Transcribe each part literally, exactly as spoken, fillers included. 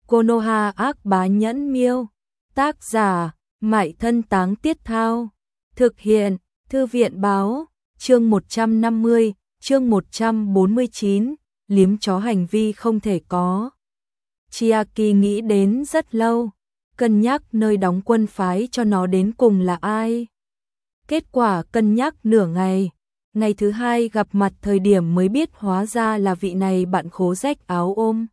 Konoha ác bá nhẫn miêu. Tác giả, Mại Thân Táng Tiết Thao. Thực hiện, Thư viện báo, chương một trăm năm mươi, chương một trăm bốn mươi chín, liếm chó hành vi không thể có. Chiaki nghĩ đến rất lâu, cân nhắc nơi đóng quân phái cho nó đến cùng là ai. Kết quả cân nhắc nửa ngày, ngày thứ hai gặp mặt thời điểm mới biết hóa ra là vị này bạn khố rách áo ôm.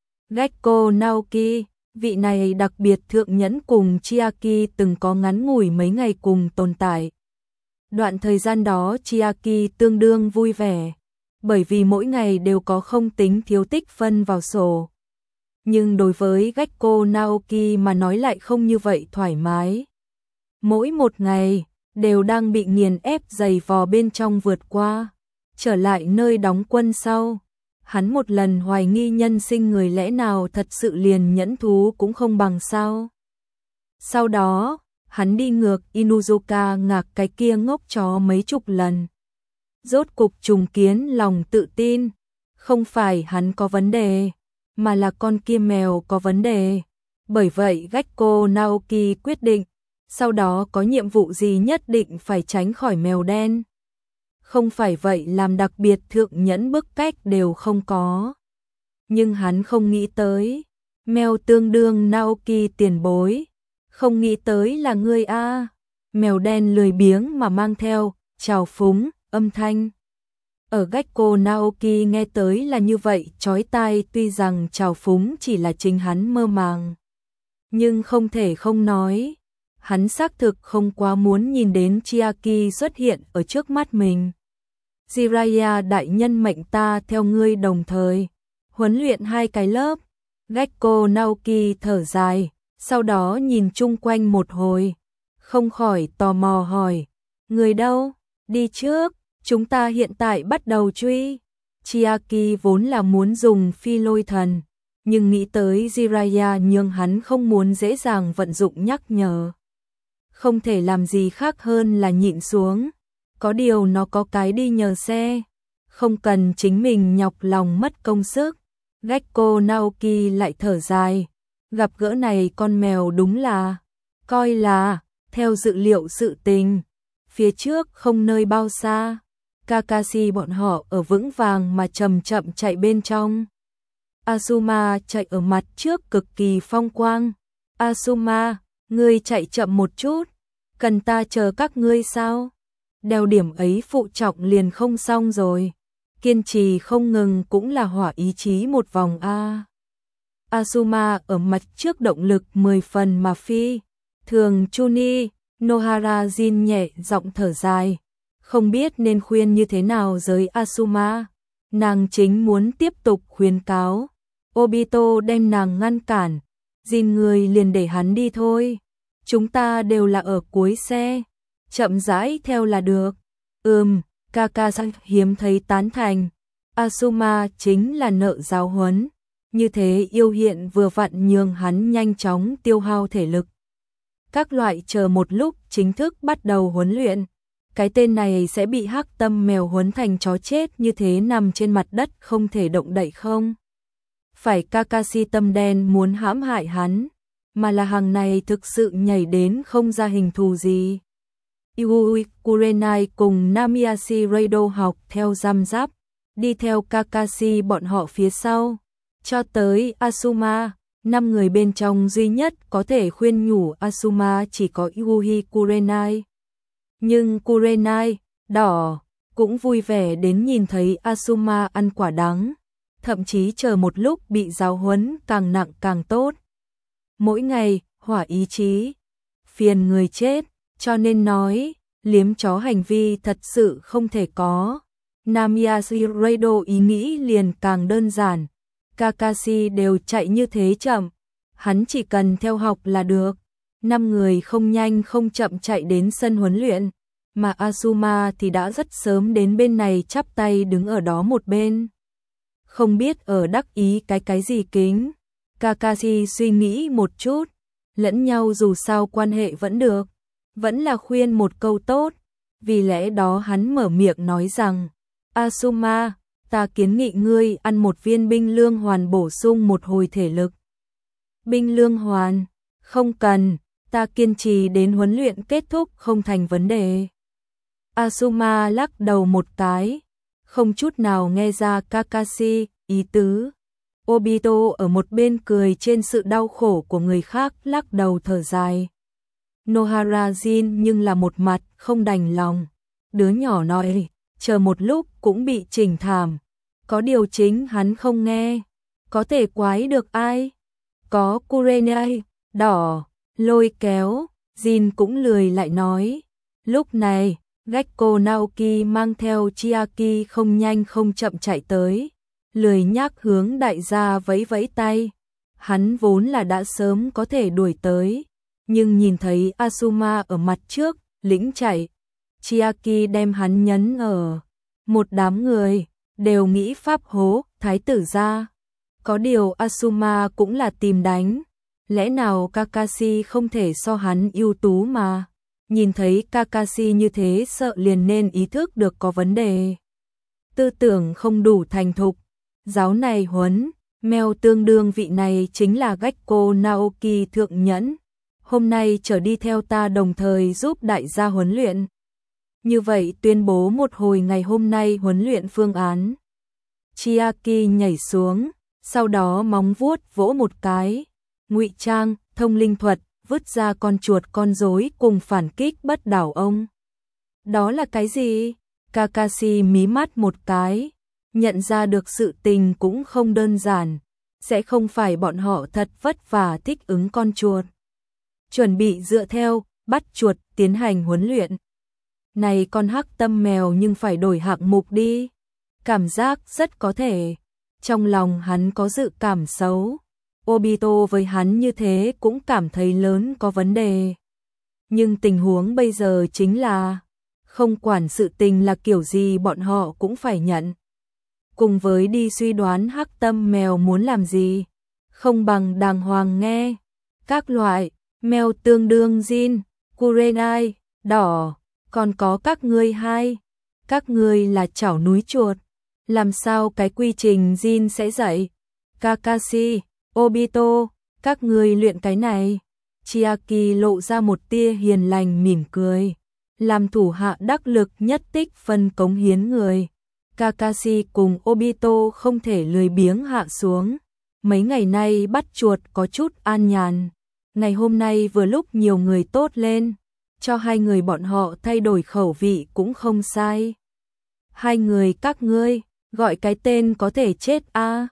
Gekko Naoki, vị này đặc biệt thượng nhẫn cùng Chiaki từng có ngắn ngủi mấy ngày cùng tồn tại. Đoạn thời gian đó Chiaki tương đương vui vẻ, bởi vì mỗi ngày đều có không tính thiếu tích phân vào sổ. Nhưng đối với Gekko Naoki mà nói lại không như vậy thoải mái. Mỗi một ngày, đều đang bị nghiền ép giày vò bên trong vượt qua. Trở lại nơi đóng quân sau, hắn một lần hoài nghi nhân sinh người lẽ nào thật sự liền nhẫn thú cũng không bằng sao. Sau đó, hắn đi ngược Inuzuka ngạc cái kia ngốc chó mấy chục lần. Rốt cục trùng kiến lòng tự tin, không phải hắn có vấn đề, mà là con kia mèo có vấn đề. Bởi vậy Gekko Naoki quyết định, sau đó có nhiệm vụ gì nhất định phải tránh khỏi mèo đen. Không phải vậy làm đặc biệt thượng nhẫn bức cách đều không có. Nhưng hắn không nghĩ tới, mèo tương đương Naoki tiền bối. Không nghĩ tới là ngươi a. Mèo đen lười biếng mà mang theo trào phúng âm thanh. Ở Gekko Naoki nghe tới là như vậy chói tai, tuy rằng trào phúng chỉ là chính hắn mơ màng. Nhưng không thể không nói, hắn xác thực không quá muốn nhìn đến Chiaki xuất hiện ở trước mắt mình. Jiraiya đại nhân mệnh ta theo ngươi đồng thời huấn luyện hai cái lớp. Gekko Naoki thở dài, sau đó nhìn chung quanh một hồi, không khỏi tò mò hỏi, người đâu, đi trước, chúng ta hiện tại bắt đầu truy. Chiaki vốn là muốn dùng phi lôi thần, nhưng nghĩ tới Jiraiya nhưng hắn không muốn dễ dàng vận dụng nhắc nhở. Không thể làm gì khác hơn là nhịn xuống, có điều nó có cái đi nhờ xe, không cần chính mình nhọc lòng mất công sức. Gekko Naoki lại thở dài, gặp gỡ này con mèo đúng là, coi là, theo dự liệu sự tình. Phía trước không nơi bao xa, Kakashi bọn họ ở vững vàng mà chậm chậm chạy bên trong. Asuma chạy ở mặt trước cực kỳ phong quang. Asuma, ngươi chạy chậm một chút, cần ta chờ các ngươi sao? Đeo điểm ấy phụ trọng liền không xong rồi. Kiên trì không ngừng cũng là hỏa ý chí một vòng a. Asuma ở mặt trước động lực mười phần mà phi. Thường Chuni, Nohara Jin nhẹ giọng thở dài, không biết nên khuyên như thế nào với Asuma. Nàng chính muốn tiếp tục khuyến cáo, Obito đem nàng ngăn cản, Jin người liền để hắn đi thôi. Chúng ta đều là ở cuối xe, chậm rãi theo là được. Ừm, Kakashi hiếm thấy tán thành. Asuma chính là nợ giáo huấn, như thế yêu hiện vừa vặn nhường hắn nhanh chóng tiêu hao thể lực. Các loại chờ một lúc chính thức bắt đầu huấn luyện, cái tên này sẽ bị hắc tâm mèo huấn thành chó chết như thế nằm trên mặt đất không thể động đậy không? Phải Kakashi tâm đen muốn hãm hại hắn, mà là hàng này thực sự nhảy đến không ra hình thù gì. Yui Kurenai cùng Namiyashi Raido học theo răm rắp, đi theo Kakashi bọn họ phía sau, cho tới Asuma. Năm người bên trong duy nhất có thể khuyên nhủ Asuma chỉ có Yui Kurenai. Nhưng Kurenai, đỏ, cũng vui vẻ đến nhìn thấy Asuma ăn quả đắng, thậm chí chờ một lúc bị giáo huấn càng nặng càng tốt. Mỗi ngày, hỏa ý chí, phiền người chết, cho nên nói, liếm chó hành vi thật sự không thể có. Namiyashi Raido ý nghĩ liền càng đơn giản. Kakashi đều chạy như thế chậm, hắn chỉ cần theo học là được. Năm người không nhanh không chậm chạy đến sân huấn luyện, mà Asuma thì đã rất sớm đến bên này chắp tay đứng ở đó một bên. Không biết ở đắc ý cái cái gì kính. Kakashi suy nghĩ một chút, lẫn nhau dù sao quan hệ vẫn được, vẫn là khuyên một câu tốt. Vì lẽ đó hắn mở miệng nói rằng, Asuma, ta kiến nghị ngươi ăn một viên binh lương hoàn bổ sung một hồi thể lực. Binh Lương Hoàn, không cần, ta kiên trì đến huấn luyện kết thúc không thành vấn đề. Asuma lắc đầu một cái, không chút nào nghe ra Kakashi ý tứ. Obito ở một bên cười trên sự đau khổ của người khác, lắc đầu thở dài. Nohara Jin nhưng là một mặt không đành lòng. Đứa nhỏ nói, chờ một lúc cũng bị chỉnh thảm. Có điều chính hắn không nghe. Có thể quái được ai? Có Kurenai, đỏ, lôi kéo, Jin cũng lười lại nói. Lúc này, Gekko Naoki mang theo Chiaki không nhanh không chậm chạy tới. Lười nhác hướng đại gia vẫy vẫy tay. Hắn vốn là đã sớm có thể đuổi tới. Nhưng nhìn thấy Asuma ở mặt trước, lĩnh chạy. Chiaki đem hắn nhấn ở. Một đám người, đều nghĩ pháp hố, thái tử ra. Có điều Asuma cũng là tìm đánh. Lẽ nào Kakashi không thể so hắn ưu tú mà. Nhìn thấy Kakashi như thế sợ liền nên ý thức được có vấn đề. Tư tưởng không đủ thành thục. Giáo này huấn, mèo tương đương vị này chính là Gekko Naoki thượng nhẫn. Hôm nay trở đi theo ta đồng thời giúp đại gia huấn luyện. Như vậy tuyên bố một hồi ngày hôm nay huấn luyện phương án. Chiaki nhảy xuống, sau đó móng vuốt vỗ một cái. Ngụy trang, thông linh thuật, vứt ra con chuột con rối cùng phản kích bất đảo ông. Đó là cái gì? Kakashi mí mắt một cái. Nhận ra được sự tình cũng không đơn giản. Sẽ không phải bọn họ thật vất vả thích ứng con chuột. Chuẩn bị dựa theo, bắt chuột, tiến hành huấn luyện. Này con hắc tâm mèo nhưng phải đổi hạng mục đi. Cảm giác rất có thể. Trong lòng hắn có dự cảm xấu. Obito với hắn như thế cũng cảm thấy lớn có vấn đề. Nhưng tình huống bây giờ chính là không quản sự tình là kiểu gì bọn họ cũng phải nhận. Cùng với đi suy đoán hắc tâm mèo muốn làm gì, không bằng đàng hoàng nghe. Các loại, mèo tương đương Jin, Kurenai, đỏ, còn có các ngươi hai. Các ngươi là chảo núi chuột. Làm sao cái quy trình Jin sẽ dạy? Kakashi, Obito, các ngươi luyện cái này. Chiaki lộ ra một tia hiền lành mỉm cười. Làm thủ hạ đắc lực nhất tích phân cống hiến người. Kakashi cùng Obito không thể lười biếng hạ xuống. Mấy ngày nay bắt chuột có chút an nhàn. Ngày hôm nay vừa lúc nhiều người tốt lên. Cho hai người bọn họ thay đổi khẩu vị cũng không sai. Hai người các ngươi, gọi cái tên có thể chết a. À?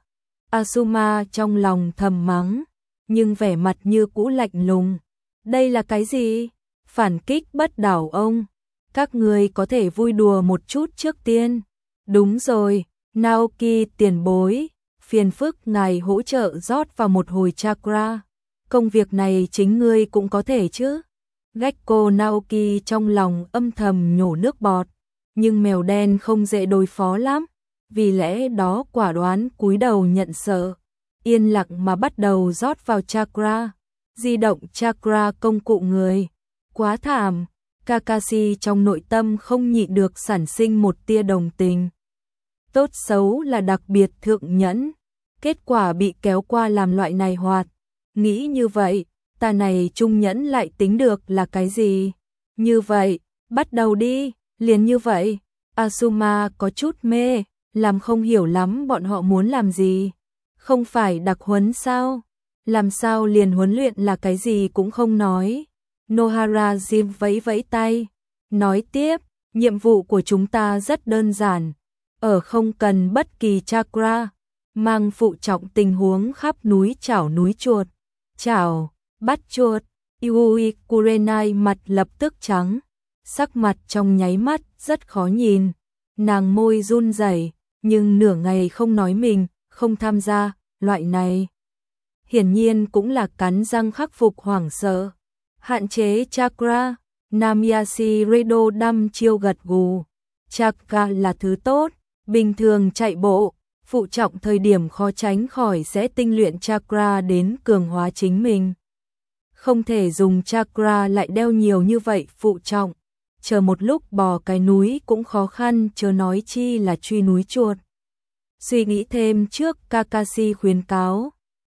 Asuma trong lòng thầm mắng, nhưng vẻ mặt như cũ lạnh lùng. Đây là cái gì? Phản kích bất đảo ông. Các ngươi có thể vui đùa một chút trước tiên. Đúng rồi, Naoki tiền bối, phiền phức ngài hỗ trợ rót vào một hồi chakra. Công việc này chính ngươi cũng có thể chứ? Gekko Naoki trong lòng âm thầm nhổ nước bọt, nhưng mèo đen không dễ đối phó lắm, vì lẽ đó quả đoán cúi đầu nhận sợ, yên lặng mà bắt đầu rót vào chakra, di động chakra công cụ người. Quá thảm, Kakashi trong nội tâm không nhịn được sản sinh một tia đồng tình. Tốt xấu là đặc biệt thượng nhẫn, kết quả bị kéo qua làm loại này hoạt. Nghĩ như vậy, ta này trung nhẫn lại tính được là cái gì? Như vậy, bắt đầu đi, liền như vậy. Asuma có chút mê, làm không hiểu lắm bọn họ muốn làm gì. Không phải đặc huấn sao? Làm sao liền huấn luyện là cái gì cũng không nói. Nohara Jim vẫy vẫy tay, nói tiếp, nhiệm vụ của chúng ta rất đơn giản. Ở không cần bất kỳ chakra, mang phụ trọng tình huống khắp núi chảo núi chuột. Chảo, bắt chuột, Yui Kurenai mặt lập tức trắng, sắc mặt trong nháy mắt rất khó nhìn, nàng môi run rẩy, nhưng nửa ngày không nói mình, không tham gia, loại này. Hiển nhiên cũng là cắn răng khắc phục hoảng sợ. Hạn chế chakra, Namiyashi Redo đăm chiêu gật gù. Chakra là thứ tốt, bình thường chạy bộ, phụ trọng thời điểm khó tránh khỏi sẽ tinh luyện chakra đến cường hóa chính mình. Không thể dùng chakra lại đeo nhiều như vậy phụ trọng, chờ một lúc bò cái núi cũng khó khăn, chớ nói chi là truy núi chuột. Suy nghĩ thêm trước, Kakashi khuyến cáo,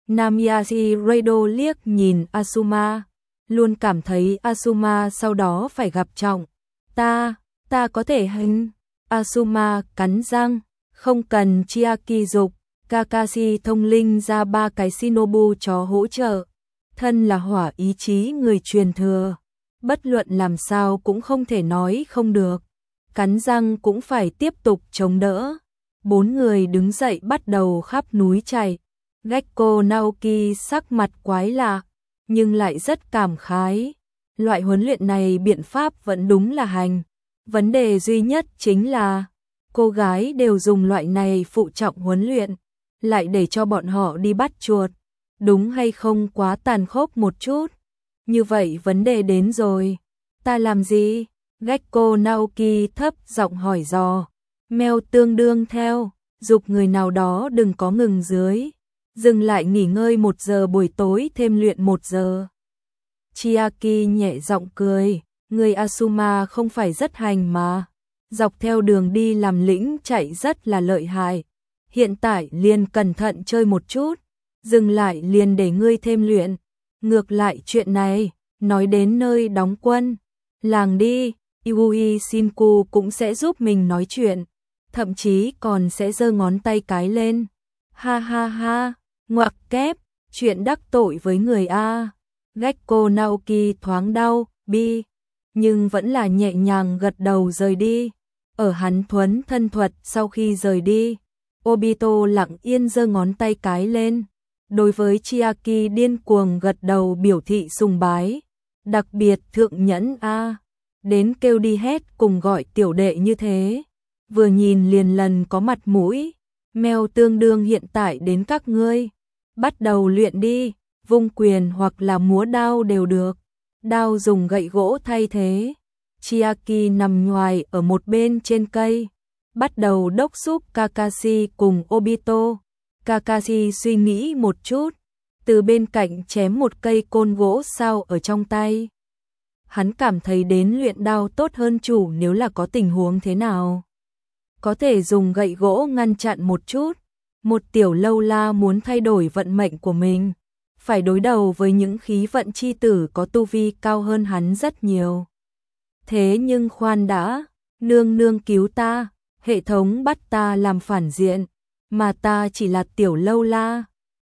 Namiyashi Rado liếc nhìn Asuma, luôn cảm thấy Asuma sau đó phải gặp trọng. Ta, ta có thể hành. Asuma cắn răng, không cần Chiaki dục, Kakashi thông linh ra ba cái shinobu chó hỗ trợ. Thân là hỏa ý chí người truyền thừa, bất luận làm sao cũng không thể nói không được. Cắn răng cũng phải tiếp tục chống đỡ. Bốn người đứng dậy bắt đầu khắp núi chạy. Gekko Naoki sắc mặt quái lạ, nhưng lại rất cảm khái. Loại huấn luyện này biện pháp vẫn đúng là hành. Vấn đề duy nhất chính là cô gái đều dùng loại này phụ trọng huấn luyện, lại để cho bọn họ đi bắt chuột. Đúng hay không quá tàn khốc một chút? Như vậy vấn đề đến rồi. Ta làm gì? Gekko Naoki thấp giọng hỏi dò. Mèo tương đương theo, dục người nào đó đừng có ngừng dưới. Dừng lại nghỉ ngơi một giờ buổi tối thêm luyện một giờ. Chiaki nhẹ giọng cười. Người Asuma không phải rất hành mà. Dọc theo đường đi làm lĩnh chạy rất là lợi hại. Hiện tại liền cẩn thận chơi một chút. Dừng lại liền để ngươi thêm luyện. Ngược lại chuyện này, nói đến nơi đóng quân. Làng đi, Yui Shinku cũng sẽ giúp mình nói chuyện. Thậm chí còn sẽ giơ ngón tay cái lên. Ha ha ha, ngoặc kép, chuyện đắc tội với người A. Gekko Naoki thoáng đau, bi. Nhưng vẫn là nhẹ nhàng gật đầu rời đi. Ở hắn thuấn thân thuật sau khi rời đi, Obito lặng yên giơ ngón tay cái lên. Đối với Chiaki điên cuồng gật đầu biểu thị sùng bái. Đặc biệt thượng nhẫn A. Đến kêu đi hét cùng gọi tiểu đệ như thế. Vừa nhìn liền lần có mặt mũi. Mèo tương đương hiện tại đến các ngươi. Bắt đầu luyện đi, vung quyền hoặc là múa đao đều được. Đao dùng gậy gỗ thay thế. Chiaki nằm nhoài ở một bên trên cây, bắt đầu đốc thúc Kakashi cùng Obito. Kakashi suy nghĩ một chút, từ bên cạnh chém một cây côn gỗ sao ở trong tay. Hắn cảm thấy đến luyện đao tốt hơn chủ nếu là có tình huống thế nào. Có thể dùng gậy gỗ ngăn chặn một chút. Một tiểu lâu la muốn thay đổi vận mệnh của mình, phải đối đầu với những khí vận chi tử có tu vi cao hơn hắn rất nhiều. Thế nhưng khoan đã, nương nương cứu ta, hệ thống bắt ta làm phản diện, mà ta chỉ là tiểu lâu la,